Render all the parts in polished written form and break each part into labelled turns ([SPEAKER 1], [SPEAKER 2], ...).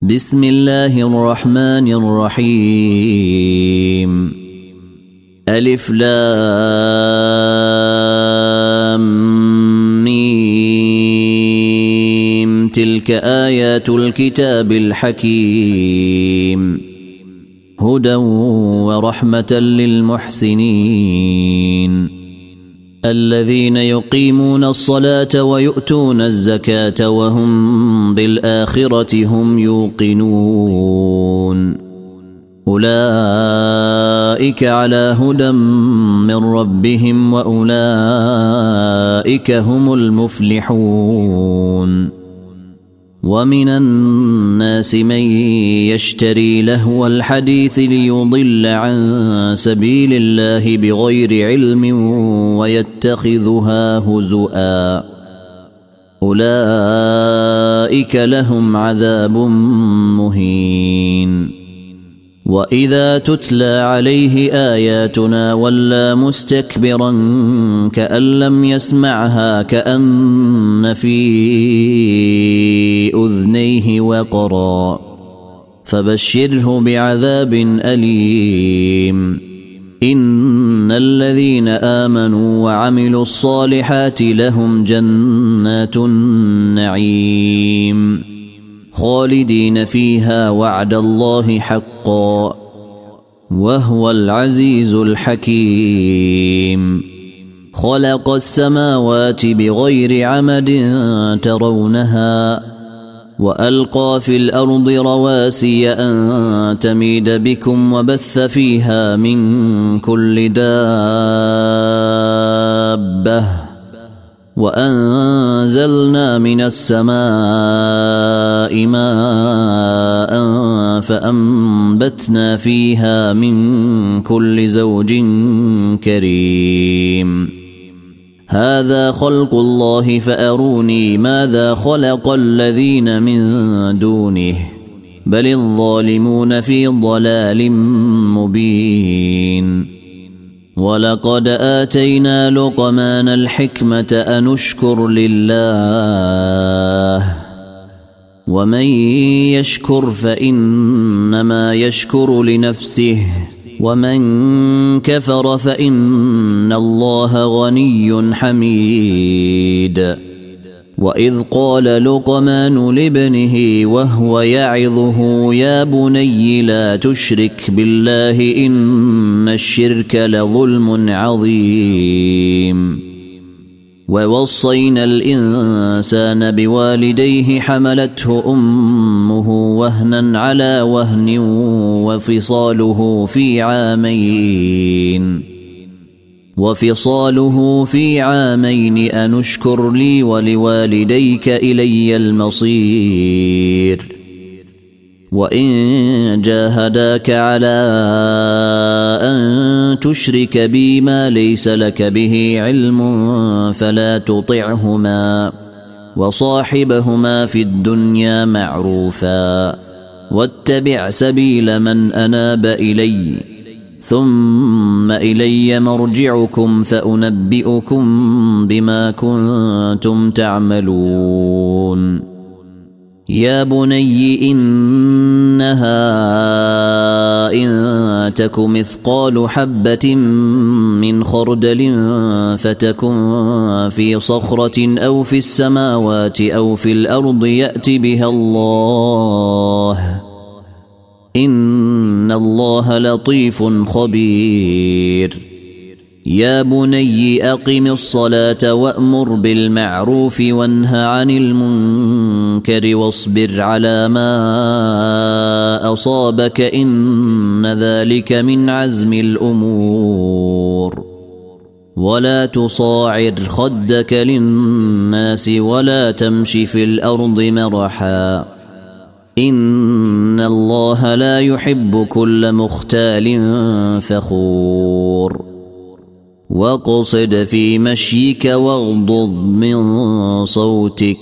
[SPEAKER 1] بسم الله الرحمن الرحيم. ألف لام ميم. تلك آيات الكتاب الحكيم، هدى ورحمة للمحسنين الذين يقيمون الصلاة ويؤتون الزكاة وهم بالآخرة هم يوقنون. أولئك على هدى من ربهم وأولئك هم المفلحون. ومن الناس من يشتري لهو الحديث ليضل عن سبيل الله بغير علم ويتخذها هزؤا، أولئك لهم عذاب مهين. وإذا تتلى عليه آياتنا ولى مستكبرا كأن لم يسمعها كأن في أذنيه وقرا، فبشره بعذاب أليم. إن الذين آمنوا وعملوا الصالحات لهم جنات النعيم خالدين فيها وعد الله حقا وهو العزيز الحكيم. خلق السماوات بغير عمد ترونها وألقى في الأرض رواسي أن تميد بكم وبث فيها من كل دابة وأنزلنا من السماء ماء فأنبتنا فيها من كل زوج كريم. هذا خلق الله فأروني ماذا خلق الذين من دونه بل الظالمون في ضلال مبين. ولقد آتينا لقمان الحكمة أن اشكر لله ومن يشكر فإنما يشكر لنفسه ومن كفر فإن الله غني حميد. وإذ قال لقمان لابنه وهو يعظه يا بني لا تشرك بالله إن الشرك لظلم عظيم. ووصينا الإنسان بوالديه حملته أمه وهنا على وهن وفصاله في عامين أن اشكر لي ولوالديك إلي المصير. وإن جاهداك على أن تشرك بي ما ليس لك به علم فلا تطعهما وصاحبهما في الدنيا معروفا واتبع سبيل من أناب إلي ثم إلي مرجعكم فأنبئكم بما كنتم تعملون. يا بني إنها إن تك مثقال حبة من خردل فتكن في صخرة أو في السماوات أو في الأرض يأت بها الله إن الله لطيف خبير. يا بني أقم الصلاة وأمر بالمعروف وانه عن المنكر واصبر على ما أصابك إن ذلك من عزم الأمور. ولا تصاعر خدك للناس ولا تمش في الأرض مرحا إن الله لا يحب كل مختال فخور. واقصد في مشيك واغضض من صوتك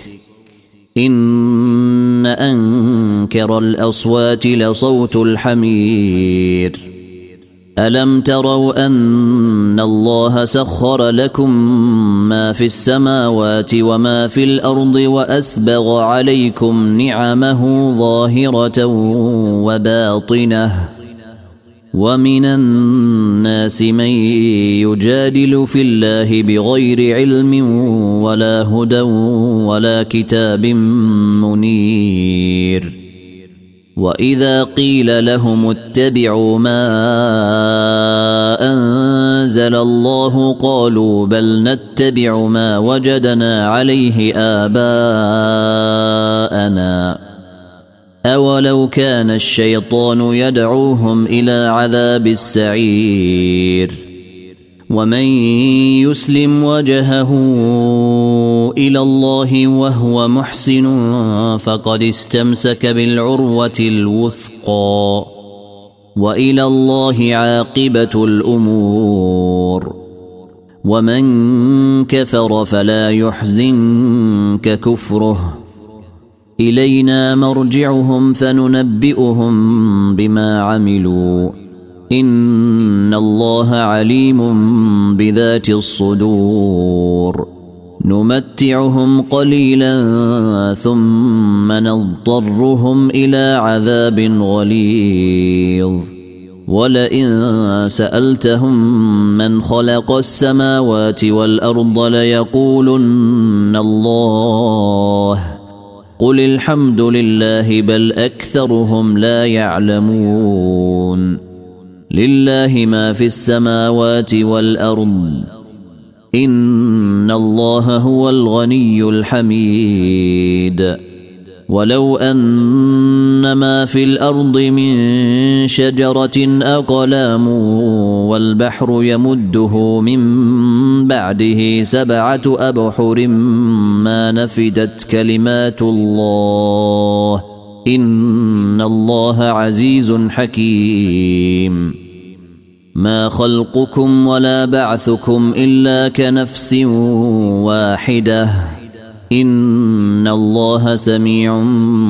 [SPEAKER 1] إن أنكر الأصوات لصوت الحمير ألم تروا أن الله سخر لكم ما في السماوات وما في الأرض وأسبغ عليكم نعمه ظاهرة وباطنة ومن الناس من يجادل في الله بغير علم ولا هدى ولا كتاب منير وإذا قيل لهم اتبعوا ما أنزل الله قالوا بل نتبع ما وجدنا عليه آباءنا أولو كان الشيطان يدعوهم إلى عذاب السعير ومن يسلم وجهه إلى الله وهو محسن فقد استمسك بالعروة الوثقى وإلى الله عاقبة الأمور ومن كفر فلا يحزنك كفره إلينا مرجعهم فننبئهم بما عملوا إن الله عليم بذات الصدور نمتعهم قليلا ثم نضطرهم إلى عذاب غليظ ولئن سألتهم من خلق السماوات والأرض ليقولن الله قل الحمد لله بل أكثرهم لا يعلمون لله ما في السماوات والأرض إن الله هو الغني الحميد ولو أن ما في الأرض من شجرة أقلام والبحر يمده من بعده 7 أبحر ما نفدت كلمات الله إن الله عزيز حكيم ما خلقكم ولا بعثكم إلا كنفس واحدة إن الله سميع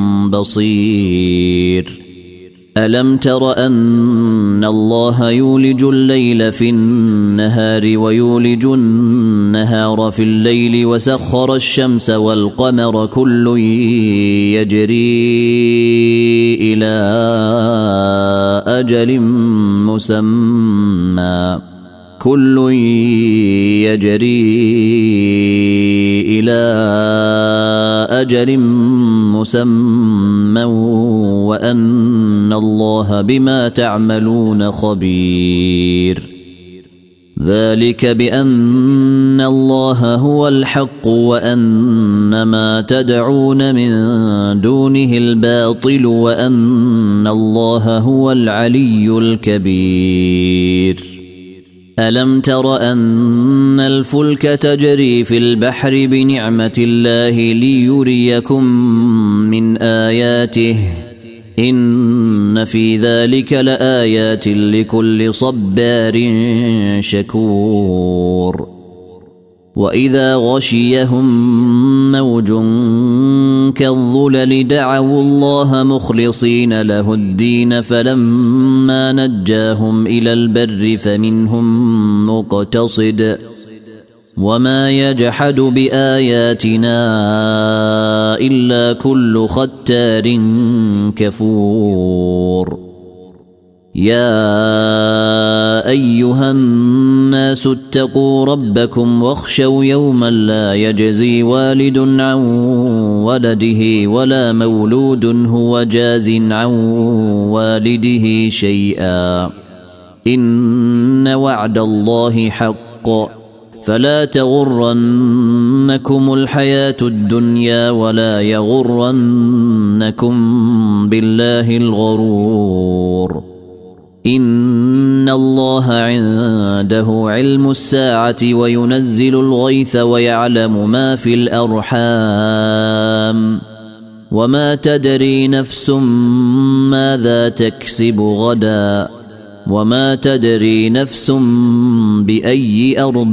[SPEAKER 1] بصير ألم تر أن الله يولج الليل في النهار ويولج النهار في الليل وسخر الشمس والقمر كل يجري إلى أجل مسمى وأن الله بما تعملون خبير ذلك بأن الله هو الحق وأن ما تدعون من دونه الباطل وأن الله هو العلي الكبير ألم تر أن الفلك تجري في البحر بنعمة الله ليريكم من آياته إن في ذلك لآيات لكل صبار شكور وإذا غشيهم موج كالظلل دعوا الله مخلصين له الدين فلما نجاهم إلى البر فمنهم مقتصد وما يجحد بآياتنا إلا كل ختار كفور يا أيها الناس اتقوا ربكم واخشوا يوما لا يجزي والد عن ولده ولا مولود هو جاز عن والده شيئا إن وعد الله حق فلا تغرنكم الحياة الدنيا ولا يغرنكم بالله الغرور إن الله عنده علم الساعة وينزل الغيث ويعلم ما في الأرحام وما تدري نفس ماذا تكسب غدا وما تدري نفس بأي أرض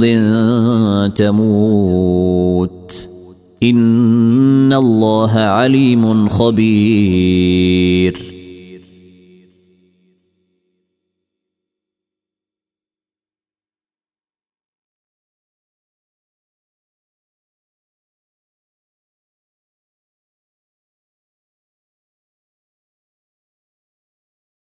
[SPEAKER 1] تموت إن الله عليم خبير